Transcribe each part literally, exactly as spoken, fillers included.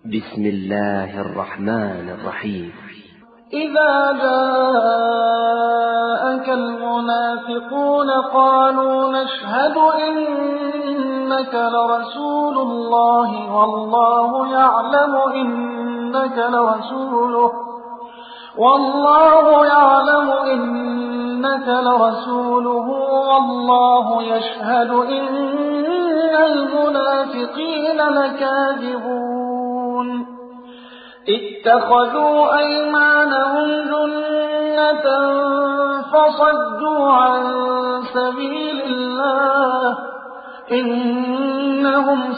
بسم الله الرحمن الرحيم. إذا جاءك المنافقون قالوا نشهد إنك لرسول الله والله يعلم إنك لرسوله والله يعلم إنك لرسوله والله يشهد إن المنافقين لكاذبون اتخذوا أيمانهم جنة فصدوا عن سبيل الله إنهم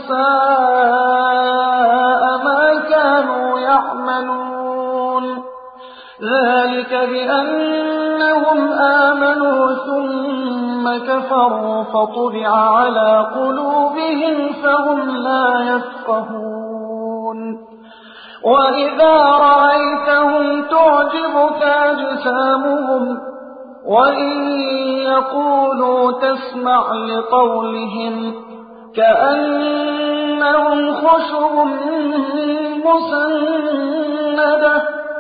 ساء ما كانوا يعملون ذلك بأنهم آمنوا ثم كفروا فطبع على قلوبهم فهم لا يفقهون وإذا رأيتهم تعجبك أجسامهم وإن يقولوا تسمع لقولهم كأنهم خشب مسندة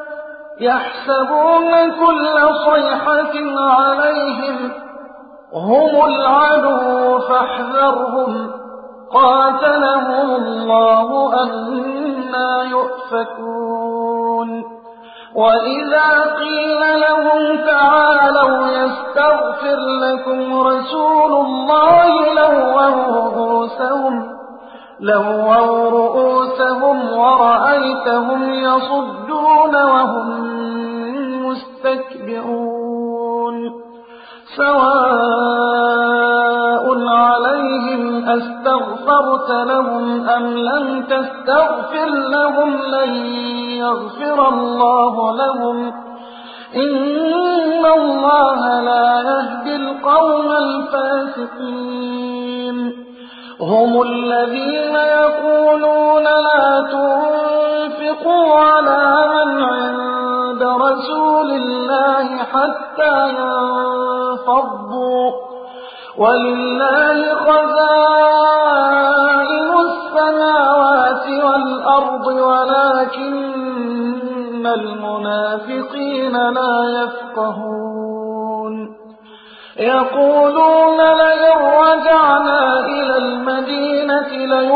يحسبون كل صيحة عليهم هم العدو فاحذرهم قاتلهم الله أنى يؤفكون وإذا قيل لهم تعالوا يستغفر لكم رسول الله لووا رؤوسهم لووا رؤوسهم ورأيتهم يصدون وهم مستكبرون سواء عليهم أستغفرت لهم أم لم تستغفر لهم لن يغفر الله لهم إن الله لا يهدي القوم الفاسقين هم الذين يقولون لا تنفقوا على من عند رسول الله حتى ينفضوا ولله خزائن السماوات والأرض ولكن المنافقين لا يفقهون يقولون لئن رجعنا إلى المدينة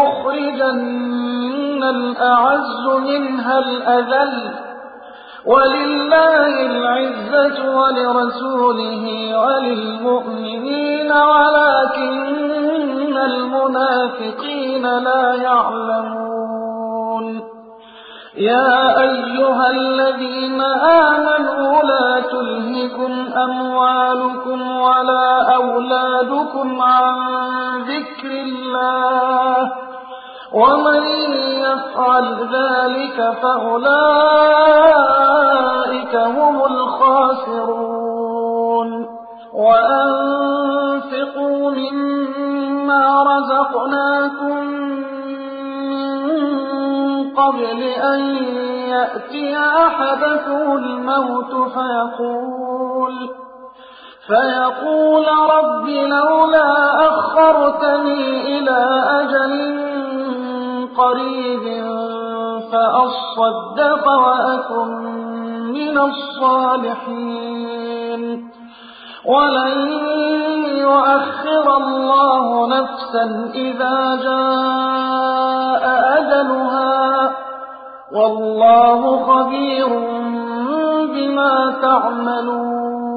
ليخرجن الأعز منها الأذل ولله العزة ولرسوله وللمؤمنين ولكن المنافقين لا يعلمون يا أيها الذين آمنوا لا تلهكم أموالكم ولا أولادكم عن ذكر الله ومن يفعل ذلك فأولئك هم الخاسرون وأنفقوا مما رزقناكم من قبل أن يأتي أحدكم الموت فيقول فيقول رب لولا أخرتني إلى أجل قريب فأصدق وأكن من الصالحين ولن يؤخر الله نفسا إذا جاء أجلها والله خبير بما تعملون